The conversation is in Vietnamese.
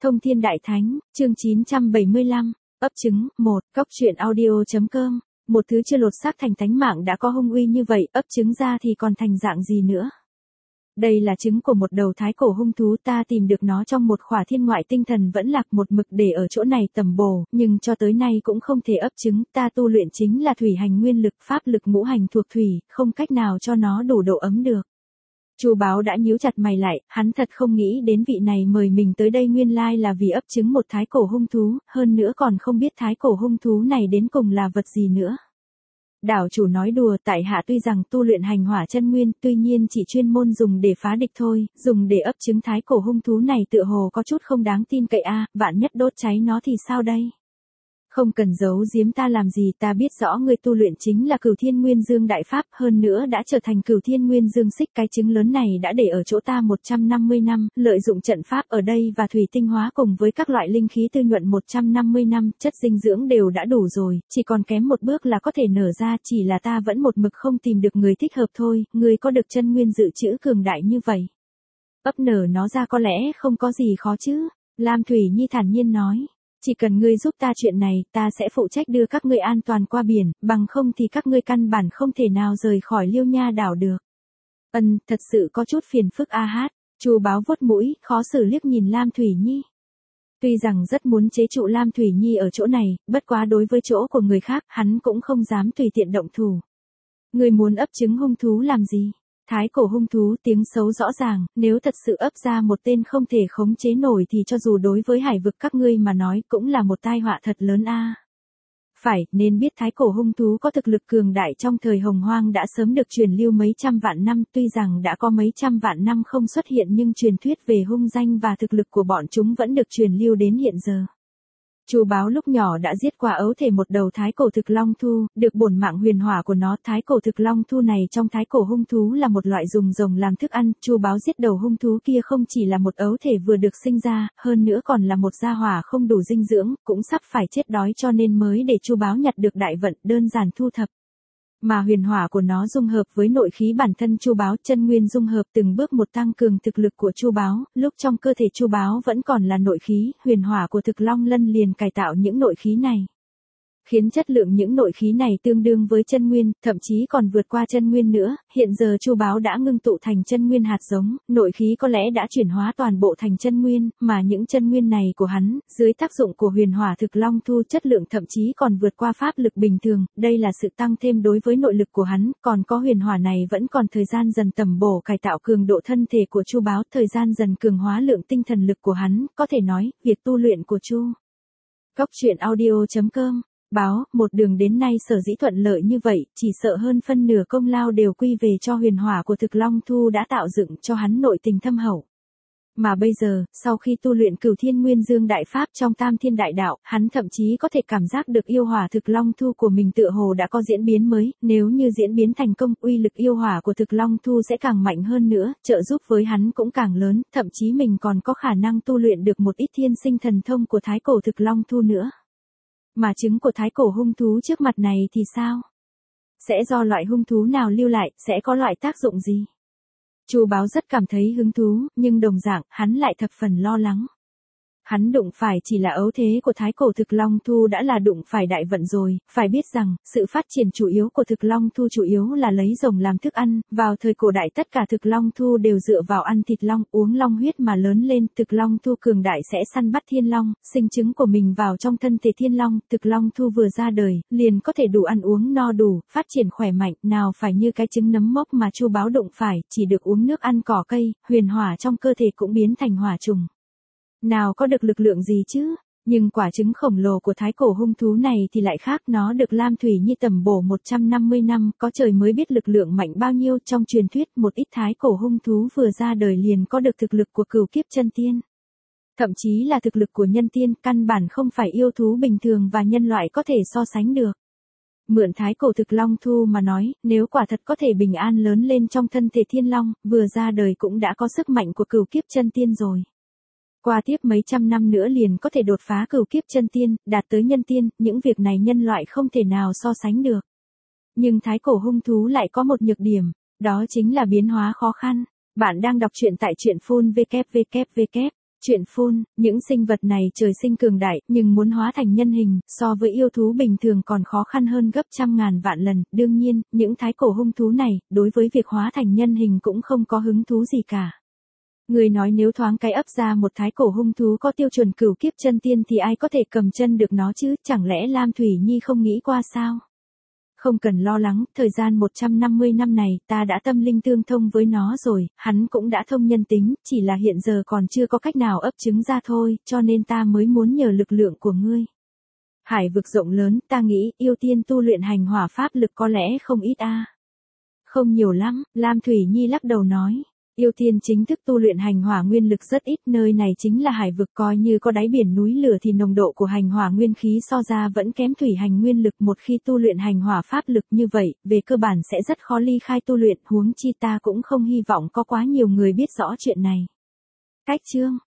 Thông Thiên Đại Thánh, chương 975, ấp trứng, 1, cóc truyện audio.com, một thứ chưa lột xác thành tánh mạng đã có hung uy như vậy, ấp trứng ra thì còn thành dạng gì nữa. Đây là trứng của một đầu thái cổ hung thú, ta tìm được nó trong một khỏa thiên ngoại tinh thần vẫn lạc một mực để ở chỗ này tầm bổ, nhưng cho tới nay cũng không thể ấp trứng, ta tu luyện chính là thủy hành nguyên lực, pháp lực ngũ hành thuộc thủy, không cách nào cho nó đủ độ ấm được. Chu Báo đã nhíu chặt mày lại, hắn thật không nghĩ đến vị này mời mình tới đây nguyên lai là vì ấp trứng một thái cổ hung thú, hơn nữa còn không biết thái cổ hung thú này đến cùng là vật gì nữa. Đảo chủ nói đùa, tại hạ tuy rằng tu luyện hành hỏa chân nguyên, tuy nhiên chỉ chuyên môn dùng để phá địch thôi, dùng để ấp trứng thái cổ hung thú này tựa hồ có chút không đáng tin cậy a, vạn nhất đốt cháy nó thì sao đây? Không cần giấu giếm ta làm gì, ta biết rõ người tu luyện chính là Cửu Thiên Nguyên Dương Đại Pháp, hơn nữa đã trở thành Cửu Thiên Nguyên Dương Xích, cái trứng lớn này đã để ở chỗ ta 150 năm, lợi dụng trận pháp ở đây và thủy tinh hóa cùng với các loại linh khí tư nhuận 150 năm, chất dinh dưỡng đều đã đủ rồi, chỉ còn kém một bước là có thể nở ra, chỉ là ta vẫn một mực không tìm được người thích hợp thôi, người có được chân nguyên dự trữ cường đại như vậy. Ấp nở nó ra có lẽ không có gì khó chứ, Lam Thủy Nhi thản nhiên nói. Chỉ cần ngươi giúp ta chuyện này, ta sẽ phụ trách đưa các ngươi an toàn qua biển, bằng không thì các ngươi căn bản không thể nào rời khỏi Liêu Nha đảo được. Thật sự có chút phiền phức a hát, Chu Báo vuốt mũi, khó xử liếc nhìn Lam Thủy Nhi. Tuy rằng rất muốn chế trụ Lam Thủy Nhi ở chỗ này, bất quá đối với chỗ của người khác, hắn cũng không dám tùy tiện động thủ. Ngươi muốn ấp trứng hung thú làm gì? Thái cổ hung thú tiếng xấu rõ ràng, nếu thật sự ấp ra một tên không thể khống chế nổi thì cho dù đối với hải vực các ngươi mà nói cũng là một tai họa thật lớn a. Phải, nên biết thái cổ hung thú có thực lực cường đại trong thời hồng hoang đã sớm được truyền lưu mấy trăm vạn năm, tuy rằng đã có mấy trăm vạn năm không xuất hiện nhưng truyền thuyết về hung danh và thực lực của bọn chúng vẫn được truyền lưu đến hiện giờ. Chu Báo lúc nhỏ đã giết qua ấu thể một đầu thái cổ thực long thu, được bổn mạng huyền hỏa của nó. Thái cổ thực long thu này trong thái cổ hung thú là một loại dùng rồng làm thức ăn. Chu Báo giết đầu hung thú kia không chỉ là một ấu thể vừa được sinh ra, hơn nữa còn là một gia hỏa không đủ dinh dưỡng, cũng sắp phải chết đói cho nên mới để Chu Báo nhặt được đại vận, đơn giản thu thập. Mà huyền hỏa của nó dung hợp với nội khí bản thân Chu Báo, chân nguyên dung hợp từng bước một tăng cường thực lực của Chu Báo, lúc trong cơ thể Chu Báo vẫn còn là nội khí, huyền hỏa của Thực Long Lân liền cải tạo những nội khí này, khiến chất lượng những nội khí này tương đương với chân nguyên, thậm chí còn vượt qua chân nguyên nữa. Hiện giờ Chu Báo đã ngưng tụ thành chân nguyên hạt giống, nội khí có lẽ đã chuyển hóa toàn bộ thành chân nguyên, mà những chân nguyên này của hắn, dưới tác dụng của huyền hỏa thực long thu, chất lượng thậm chí còn vượt qua pháp lực bình thường, đây là sự tăng thêm đối với nội lực của hắn, còn có huyền hỏa này vẫn còn thời gian dần tầm bổ cải tạo cường độ thân thể của Chu Báo, thời gian dần cường hóa lượng tinh thần lực của hắn, có thể nói, việc tu luyện của Chu cóc truyện audio.com Báo, một đường đến nay sở dĩ thuận lợi như vậy, chỉ sợ hơn phân nửa công lao đều quy về cho huyền hỏa của Thực Long Thu đã tạo dựng cho hắn nội tình thâm hậu. Mà bây giờ, sau khi tu luyện Cửu Thiên Nguyên Dương Đại Pháp trong Tam Thiên Đại Đạo, hắn thậm chí có thể cảm giác được yêu hỏa Thực Long Thu của mình tựa hồ đã có diễn biến mới, nếu như diễn biến thành công, uy lực yêu hỏa của Thực Long Thu sẽ càng mạnh hơn nữa, trợ giúp với hắn cũng càng lớn, thậm chí mình còn có khả năng tu luyện được một ít thiên sinh thần thông của thái cổ Thực Long Thu nữa. Mà trứng của thái cổ hung thú trước mặt này thì sao? Sẽ do loại hung thú nào lưu lại, sẽ có loại tác dụng gì? Chu Báo rất cảm thấy hứng thú, nhưng đồng dạng, hắn lại thập phần lo lắng. Hắn đụng phải chỉ là ấu thế của thái cổ Thực Long Thu đã là đụng phải đại vận rồi, phải biết rằng, sự phát triển chủ yếu của Thực Long Thu chủ yếu là lấy rồng làm thức ăn, vào thời cổ đại tất cả Thực Long Thu đều dựa vào ăn thịt long, uống long huyết mà lớn lên, Thực Long Thu cường đại sẽ săn bắt thiên long, sinh trứng của mình vào trong thân thể thiên long, Thực Long Thu vừa ra đời, liền có thể đủ ăn uống no đủ, phát triển khỏe mạnh, nào phải như cái trứng nấm mốc mà Chu Báo đụng phải, chỉ được uống nước ăn cỏ cây, huyền hỏa trong cơ thể cũng biến thành hỏa trùng. Nào có được lực lượng gì chứ, nhưng quả trứng khổng lồ của thái cổ hung thú này thì lại khác, nó được Lam Thủy Nhi tầm bổ 150 năm, có trời mới biết lực lượng mạnh bao nhiêu. Trong truyền thuyết một ít thái cổ hung thú vừa ra đời liền có được thực lực của cửu kiếp chân tiên. Thậm chí là thực lực của nhân tiên, căn bản không phải yêu thú bình thường và nhân loại có thể so sánh được. Mượn thái cổ Thực Long Thu mà nói, nếu quả thật có thể bình an lớn lên trong thân thể thiên long, vừa ra đời cũng đã có sức mạnh của cửu kiếp chân tiên rồi. Qua tiếp mấy trăm năm nữa liền có thể đột phá cửu kiếp chân tiên, đạt tới nhân tiên, những việc này nhân loại không thể nào so sánh được. Nhưng thái cổ hung thú lại có một nhược điểm, đó chính là biến hóa khó khăn. Bạn đang đọc truyện tại truyện full www. Chuyện phun, những sinh vật này trời sinh cường đại, nhưng muốn hóa thành nhân hình, so với yêu thú bình thường còn khó khăn hơn gấp trăm ngàn vạn lần. Đương nhiên, những thái cổ hung thú này, đối với việc hóa thành nhân hình cũng không có hứng thú gì cả. Người nói nếu thoáng cái ấp ra một thái cổ hung thú có tiêu chuẩn cửu kiếp chân tiên thì ai có thể cầm chân được nó chứ, chẳng lẽ Lam Thủy Nhi không nghĩ qua sao? Không cần lo lắng, thời gian 150 năm này ta đã tâm linh tương thông với nó rồi, hắn cũng đã thông nhân tính, chỉ là hiện giờ còn chưa có cách nào ấp trứng ra thôi, cho nên ta mới muốn nhờ lực lượng của ngươi. Hải vực rộng lớn, ta nghĩ yêu tiên tu luyện hành hỏa pháp lực có lẽ không ít a. Không nhiều lắm, Lam Thủy Nhi lắc đầu nói. Yêu tiên chính thức tu luyện hành hỏa nguyên lực rất ít, nơi này chính là hải vực, coi như có đáy biển núi lửa thì nồng độ của hành hỏa nguyên khí so ra vẫn kém thủy hành nguyên lực. Một khi tu luyện hành hỏa pháp lực như vậy, về cơ bản sẽ rất khó ly khai tu luyện, huống chi ta cũng không hy vọng có quá nhiều người biết rõ chuyện này. Cách chương